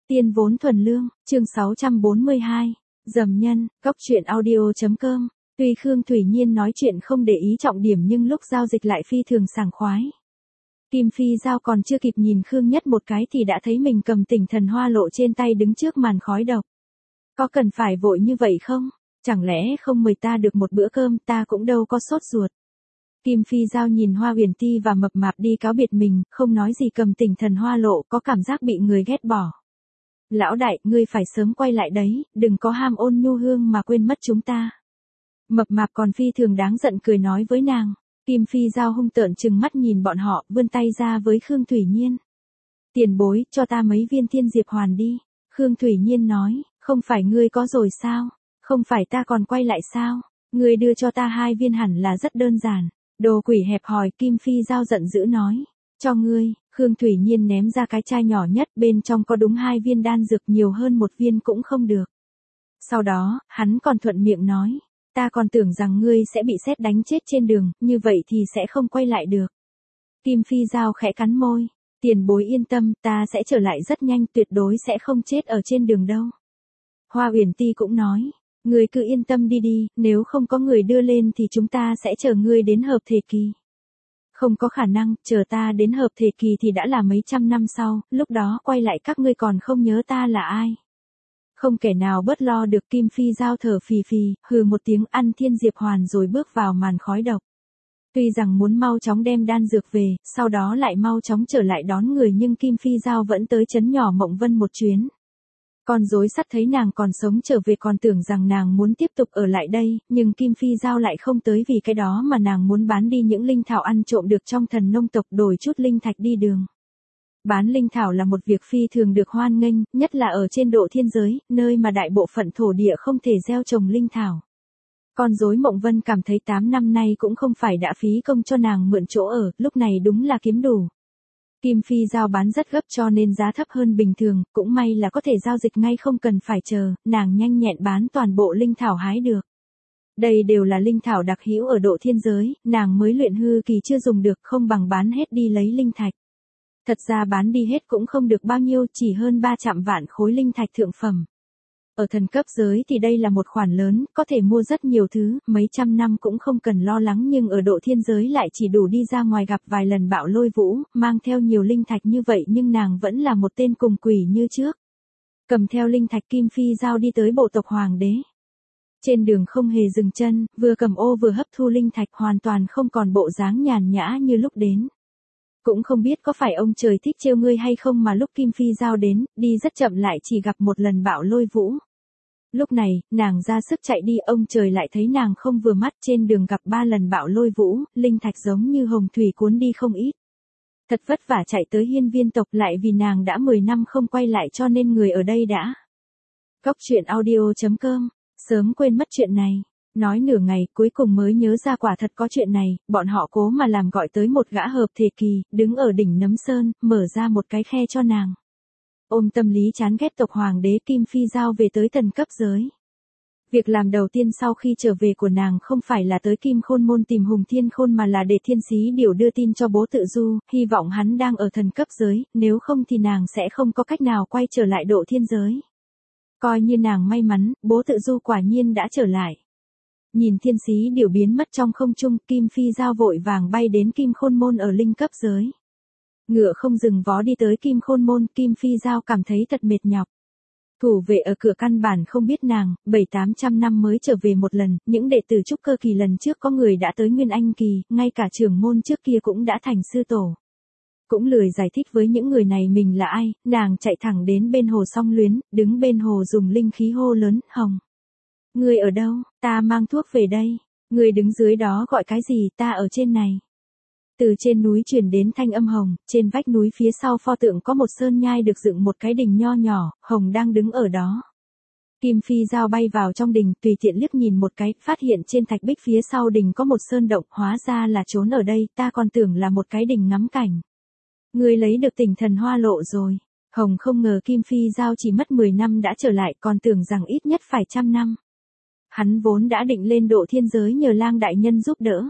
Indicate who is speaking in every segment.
Speaker 1: Tiên vốn thuần lương, chương 642. Dầm nhân, cóc truyện audio.com. Tuy Khương Thủy Nhiên nói chuyện không để ý trọng điểm nhưng lúc giao dịch lại phi thường sảng khoái. Kim Phi Giao còn chưa kịp nhìn Khương Nhất một cái thì đã thấy mình cầm Tỉnh Thần Hoa Lộ trên tay đứng trước màn khói độc. Có cần phải vội như vậy không? Chẳng lẽ không mời ta được một bữa cơm, ta cũng đâu có sốt ruột. Kim Phi Giao nhìn Hoa Huyền Ti và mập mạp đi cáo biệt mình, không nói gì cầm Tỉnh Thần Hoa Lộ, có cảm giác bị người ghét bỏ. Lão đại, ngươi phải sớm quay lại đấy, đừng có ham Ôn Nhu Hương mà quên mất chúng ta. Mập mạp còn phi thường đáng giận cười nói với nàng. Kim Phi Giao hung tợn trừng mắt nhìn bọn họ, vươn tay ra với Khương Thủy Nhiên. Tiền bối, cho ta mấy viên Thiên Diệp Hoàn đi. Khương Thủy Nhiên nói, không phải ngươi có rồi sao? Không phải ta còn quay lại sao? Ngươi đưa cho ta 2 viên hẳn là rất đơn giản. Đồ quỷ hẹp hòi, Kim Phi Giao giận dữ nói. Cho ngươi. Khương Thủy Nhiên ném ra cái chai nhỏ nhất, bên trong có đúng 2 viên đan dược, nhiều hơn 1 viên cũng không được. Sau đó, hắn còn thuận miệng nói. Ta còn tưởng rằng ngươi sẽ bị sét đánh chết trên đường, như vậy thì sẽ không quay lại được. Kim Phi Giao khẽ cắn môi. Tiền bối yên tâm, ta sẽ trở lại rất nhanh, tuyệt đối sẽ không chết ở trên đường đâu. Hoa Uyển Ti cũng nói. Ngươi cứ yên tâm đi đi, nếu không có người đưa lên thì chúng ta sẽ chờ ngươi đến hợp thể kỳ. Không có khả năng, chờ ta đến hợp thể kỳ thì đã là mấy trăm năm sau, lúc đó quay lại các ngươi còn không nhớ ta là ai. Không kẻ nào bớt lo được. Kim Phi Giao thở phì phì, hừ một tiếng ăn Thiên Diệp Hoàn rồi bước vào màn khói độc. Tuy rằng muốn mau chóng đem đan dược về, sau đó lại mau chóng trở lại đón người nhưng Kim Phi Giao vẫn tới trấn nhỏ Mộng Vân một chuyến. Con rối sắt thấy nàng còn sống trở về còn tưởng rằng nàng muốn tiếp tục ở lại đây, nhưng Kim Phi Giao lại không tới vì cái đó mà nàng muốn bán đi những linh thảo ăn trộm được trong Thần Nông tộc đổi chút linh thạch đi đường. Bán linh thảo là một việc phi thường được hoan nghênh, nhất là ở trên độ thiên giới, nơi mà đại bộ phận thổ địa không thể gieo trồng linh thảo. Con rối Mộng Vân cảm thấy 8 năm nay cũng không phải đã phí công cho nàng mượn chỗ ở, lúc này đúng là kiếm đủ. Kim Phi Giao bán rất gấp cho nên giá thấp hơn bình thường, cũng may là có thể giao dịch ngay không cần phải chờ, nàng nhanh nhẹn bán toàn bộ linh thảo hái được. Đây đều là linh thảo đặc hữu ở độ thiên giới, nàng mới luyện hư kỳ chưa dùng được, không bằng bán hết đi lấy linh thạch. Thật ra bán đi hết cũng không được bao nhiêu, chỉ hơn 300 vạn khối linh thạch thượng phẩm. Ở thần cấp giới thì đây là một khoản lớn, có thể mua rất nhiều thứ, mấy trăm năm cũng không cần lo lắng, nhưng ở độ thiên giới lại chỉ đủ đi ra ngoài gặp vài lần bão lôi vũ, mang theo nhiều linh thạch như vậy nhưng nàng vẫn là một tên cùng quỷ như trước. Cầm theo linh thạch, Kim Phi Giao đi tới bộ tộc Hoàng đế. Trên đường không hề dừng chân, vừa cầm ô vừa hấp thu linh thạch, hoàn toàn không còn bộ dáng nhàn nhã như lúc đến. Cũng không biết có phải ông trời thích trêu ngươi hay không mà lúc Kim Phi Giao đến, đi rất chậm lại chỉ gặp một lần bão lôi vũ. Lúc này, nàng ra sức chạy đi, ông trời lại thấy nàng không vừa mắt, trên đường gặp 3 lần bão lôi vũ, linh thạch giống như hồng thủy cuốn đi không ít. Thật vất vả chạy tới Hiên Viên tộc, lại vì nàng đã 10 năm không quay lại cho nên người ở đây đã. Cóc truyện audio.com, sớm quên mất chuyện này. Nói nửa ngày, cuối cùng mới nhớ ra quả thật có chuyện này, bọn họ cố mà làm gọi tới một gã hợp thể kỳ, đứng ở đỉnh Nấm Sơn, mở ra một cái khe cho nàng. Ôm tâm lý chán ghét tộc Hoàng đế, Kim Phi Giao về tới thần cấp giới. Việc làm đầu tiên sau khi trở về của nàng không phải là tới Kim Khôn Môn tìm Hùng Thiên Khôn mà là để Thiên Xí Điểu đưa tin cho Bố Tự Du, hy vọng hắn đang ở thần cấp giới, nếu không thì nàng sẽ không có cách nào quay trở lại độ thiên giới. Coi như nàng may mắn, Bố Tự Du quả nhiên đã trở lại. Nhìn Thiên Xí Điểu biến mất trong không trung, Kim Phi Giao vội vàng bay đến Kim Khôn Môn ở linh cấp giới. Ngựa không dừng vó đi tới Kim Khôn Môn, Kim Phi Giao cảm thấy thật mệt nhọc. Thủ vệ ở cửa căn bản không biết nàng, 700-800 năm mới trở về một lần, những đệ tử trúc cơ kỳ lần trước có người đã tới Nguyên Anh kỳ, ngay cả trưởng môn trước kia cũng đã thành sư tổ. Cũng lười giải thích với những người này mình là ai, nàng chạy thẳng đến bên hồ Song Luyến, đứng bên hồ dùng linh khí hô lớn, Hồng. Người ở đâu, ta mang thuốc về đây. Người đứng dưới đó gọi cái gì, ta ở trên này. Từ trên núi truyền đến thanh âm Hồng, trên vách núi phía sau pho tượng có một sơn nhai được dựng một cái đình nho nhỏ, Hồng đang đứng ở đó. Kim Phi Giao bay vào trong đình, tùy tiện liếc nhìn một cái, phát hiện trên thạch bích phía sau đình có một sơn động, hóa ra là trốn ở đây, ta còn tưởng là một cái đình ngắm cảnh. Người lấy được Tỉnh Thần Hoa Lộ rồi. Hồng không ngờ Kim Phi Giao chỉ mất 10 năm đã trở lại, còn tưởng rằng ít nhất phải 100 năm. Hắn vốn đã định lên độ thiên giới nhờ Lang đại nhân giúp đỡ.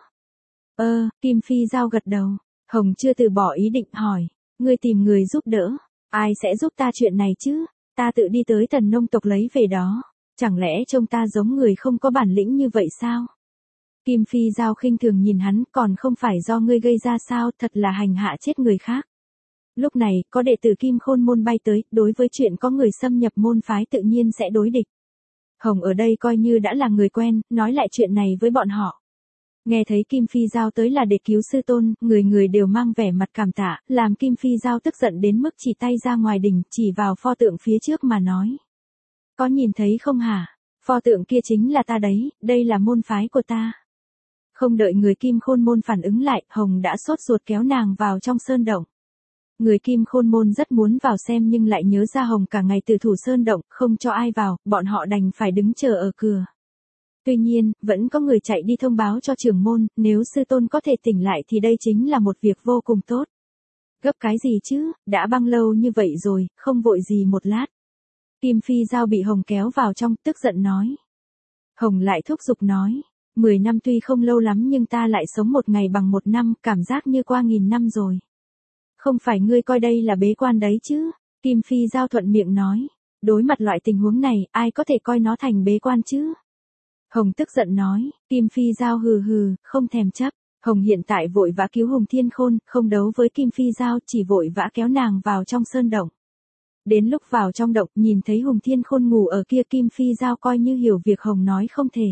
Speaker 1: Kim Phi Giao gật đầu. Hồng chưa từ bỏ ý định hỏi. Ngươi tìm người giúp đỡ. Ai sẽ giúp ta chuyện này chứ? ta tự đi tới Thần Nông tộc lấy về đó. Chẳng lẽ trông ta giống người không có bản lĩnh như vậy sao? Kim Phi Giao khinh thường nhìn hắn, còn không phải do ngươi gây ra sao, thật là hành hạ chết người khác. Lúc này, có đệ tử Kim Khôn môn bay tới, đối với chuyện có người xâm nhập môn phái tự nhiên sẽ đối địch. Hồng ở đây coi như đã là người quen, nói lại chuyện này với bọn họ. Nghe thấy Kim Phi Giao tới là để cứu sư tôn, người người đều mang vẻ mặt cảm tạ, làm Kim Phi Giao tức giận đến mức chỉ tay ra ngoài đình, chỉ vào pho tượng phía trước mà nói. Có nhìn thấy không hả? Pho tượng kia chính là ta đấy, đây là môn phái của ta. Không đợi người Kim Khôn môn phản ứng lại, Hồng đã sốt ruột kéo nàng vào trong sơn động. Người Kim Khôn môn rất muốn vào xem nhưng lại nhớ ra Hồng cả ngày từ thủ sơn động, không cho ai vào, bọn họ đành phải đứng chờ ở cửa. Tuy nhiên, vẫn có người chạy đi thông báo cho trưởng môn, nếu sư tôn có thể tỉnh lại thì đây chính là một việc vô cùng tốt. Gấp cái gì chứ, đã băng lâu như vậy rồi, không vội gì một lát. Kim Phi Giao bị Hồng kéo vào trong, tức giận nói. Hồng lại thúc giục nói, 10 năm tuy không lâu lắm nhưng ta lại sống một ngày bằng một năm, cảm giác như qua 1000 năm rồi. Không phải ngươi coi đây là bế quan đấy chứ? Kim Phi Giao thuận miệng nói. Đối mặt loại tình huống này, ai có thể coi nó thành bế quan chứ? Hồng tức giận nói, Kim Phi Giao hừ hừ, không thèm chấp. Hồng hiện tại vội vã cứu Hùng Thiên Khôn, không đấu với Kim Phi Giao, chỉ vội vã kéo nàng vào trong sơn động. Đến lúc vào trong động, nhìn thấy Hùng Thiên Khôn ngủ ở kia, Kim Phi Giao coi như hiểu việc Hồng nói không thể.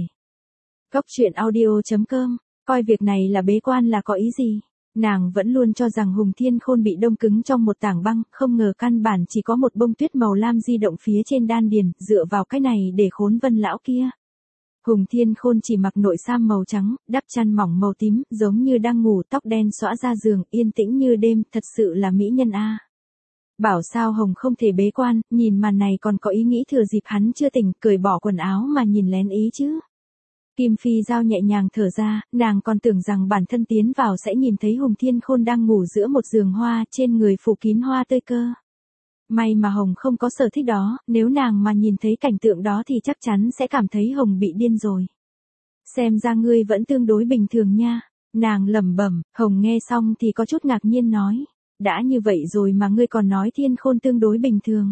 Speaker 1: Góc truyện audio.com, coi việc này là bế quan là có ý gì? Nàng vẫn luôn cho rằng Hùng Thiên Khôn bị đông cứng trong một tảng băng, không ngờ căn bản chỉ có một bông tuyết màu lam di động phía trên đan điền, dựa vào cái này để khốn Vân lão kia. Hùng Thiên Khôn chỉ mặc nội sam màu trắng, đắp chăn mỏng màu tím, giống như đang ngủ, tóc đen xõa ra giường, yên tĩnh như đêm, thật sự là mỹ nhân a. Bảo sao Hồng không thể bế quan, nhìn màn này còn có ý nghĩ thừa dịp hắn chưa tỉnh, cởi bỏ quần áo mà nhìn lén ý chứ. Kim Phi Giao nhẹ nhàng thở ra, nàng còn tưởng rằng bản thân tiến vào sẽ nhìn thấy Hùng Thiên Khôn đang ngủ giữa một giường hoa, trên người phủ kín hoa tươi cơ. May mà Hồng không có sở thích đó, nếu nàng mà nhìn thấy cảnh tượng đó thì chắc chắn sẽ cảm thấy Hồng bị điên rồi. Xem ra ngươi vẫn tương đối bình thường nha. Nàng lẩm bẩm, Hồng nghe xong thì có chút ngạc nhiên nói. Đã như vậy rồi mà ngươi còn nói Thiên Khôn tương đối bình thường.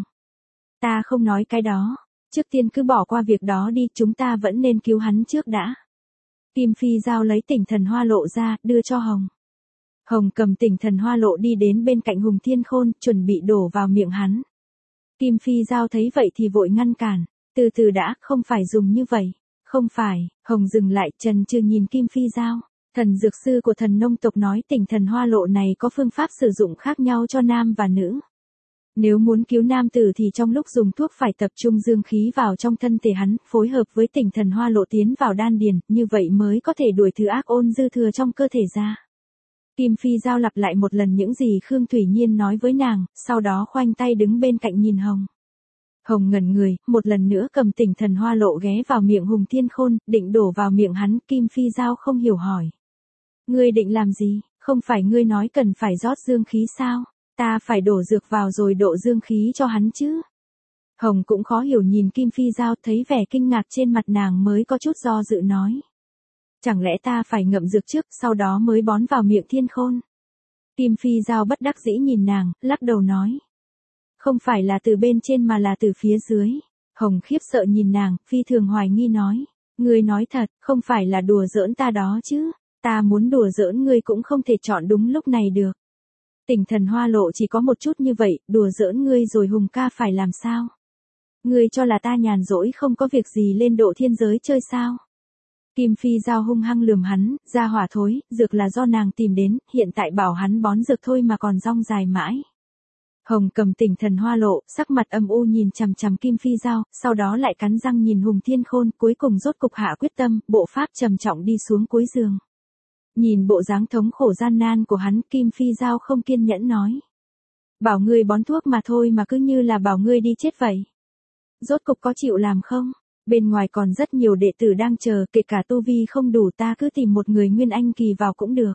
Speaker 1: Ta không nói cái đó. Trước tiên cứ bỏ qua việc đó đi, chúng ta vẫn nên cứu hắn trước đã. Kim Phi Giao lấy Tỉnh Thần Hoa Lộ ra, đưa cho Hồng. Hồng cầm Tỉnh Thần Hoa Lộ đi đến bên cạnh Hùng Thiên Khôn, chuẩn bị đổ vào miệng hắn. Kim Phi Giao thấy vậy thì vội ngăn cản. Từ từ đã, không phải dùng như vậy. Không phải, Hồng dừng lại, chần chừ nhìn Kim Phi Giao. Thần dược sư của Thần Nông tộc nói Tỉnh Thần Hoa Lộ này có phương pháp sử dụng khác nhau cho nam và nữ. Nếu muốn cứu nam tử thì trong lúc dùng thuốc phải tập trung dương khí vào trong thân thể hắn, phối hợp với Tỉnh Thần Hoa Lộ tiến vào đan điền, như vậy mới có thể đuổi thứ ác ôn dư thừa trong cơ thể ra. Kim Phi Giao lặp lại một lần những gì Khương Thủy Nhiên nói với nàng, sau đó khoanh tay đứng bên cạnh nhìn Hồng. Hồng ngẩn người, một lần nữa cầm Tỉnh Thần Hoa Lộ ghé vào miệng Hùng Thiên Khôn, định đổ vào miệng hắn. Kim Phi Giao không hiểu hỏi. Ngươi định làm gì, không phải ngươi nói cần phải rót dương khí sao? Ta phải đổ dược vào rồi độ dương khí cho hắn chứ. Hồng cũng khó hiểu nhìn Kim Phi Giao, thấy vẻ kinh ngạc trên mặt nàng mới có chút do dự nói. Chẳng lẽ ta phải ngậm dược trước, sau đó mới bón vào miệng Thiên Khôn? Kim Phi Giao bất đắc dĩ nhìn nàng, lắc đầu nói. Không phải là từ bên trên mà là từ phía dưới. Hồng khiếp sợ nhìn nàng, phi thường hoài nghi nói. Ngươi nói thật, không phải là đùa giỡn ta đó chứ. Ta muốn đùa giỡn ngươi cũng không thể chọn đúng lúc này được. Tỉnh Thần Hoa Lộ chỉ có một chút như vậy, đùa giỡn ngươi rồi Hùng ca phải làm sao? Ngươi cho là ta nhàn rỗi không có việc gì lên độ thiên giới chơi sao? Kim Phi Giao hung hăng lườm hắn, ra hỏa thối, dược là do nàng tìm đến, hiện tại bảo hắn bón dược thôi mà còn rong dài mãi. Hồng cầm Tỉnh Thần Hoa Lộ, sắc mặt âm u nhìn chằm chằm Kim Phi Giao, sau đó lại cắn răng nhìn Hùng Thiên Khôn, cuối cùng rốt cục hạ quyết tâm, bộ pháp trầm trọng đi xuống cuối giường. Nhìn bộ dáng thống khổ gian nan của hắn, Kim Phi Giao không kiên nhẫn nói. Bảo ngươi bón thuốc mà thôi mà cứ như là bảo ngươi đi chết vậy. Rốt cục có chịu làm không? Bên ngoài còn rất nhiều đệ tử đang chờ, kể cả tu vi không đủ, ta cứ tìm một người Nguyên Anh kỳ vào cũng được.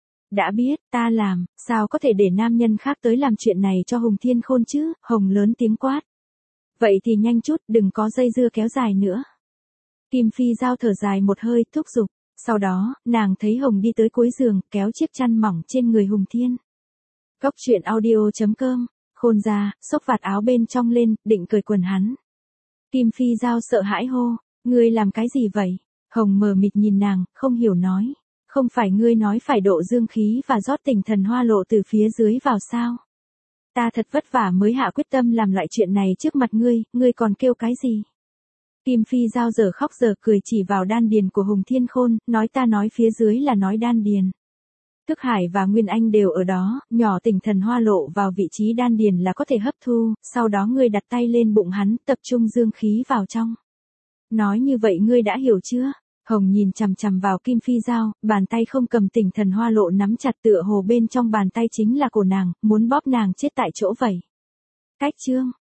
Speaker 1: Đã biết, ta làm, sao có thể để nam nhân khác tới làm chuyện này cho Hùng Thiên Khôn chứ? Hồng lớn tiếng quát. Vậy thì nhanh chút, đừng có dây dưa kéo dài nữa. Kim Phi Giao thở dài một hơi, thúc giục. Sau đó, nàng thấy Hồng đi tới cuối giường, kéo chiếc chăn mỏng trên người Hùng Thiên. Góc truyện audio.com Khôn ra, xốc vạt áo bên trong lên, định cởi quần hắn. Kim Phi Giao sợ hãi hô, ngươi làm cái gì vậy? Hồng mờ mịt nhìn nàng, không hiểu nói. Không phải ngươi nói phải độ dương khí và rót tình thần hoa lộ từ phía dưới vào sao? Ta thật vất vả mới hạ quyết tâm làm loại chuyện này trước mặt ngươi còn kêu cái gì? Kim Phi Giao giờ khóc giờ cười chỉ vào đan điền của Hùng Thiên Khôn, nói ta nói phía dưới là nói đan điền. Thức Hải và Nguyên Anh đều ở đó, nhỏ tình thần hoa lộ vào vị trí đan điền là có thể hấp thu, sau đó ngươi đặt tay lên bụng hắn, tập trung dương khí vào trong. Nói như vậy ngươi đã hiểu chưa? Hồng nhìn chằm chằm vào Kim Phi Giao, bàn tay không cầm tình thần hoa lộ nắm chặt tựa hồ bên trong bàn tay chính là cổ nàng, muốn bóp nàng chết tại chỗ vậy. Cách chương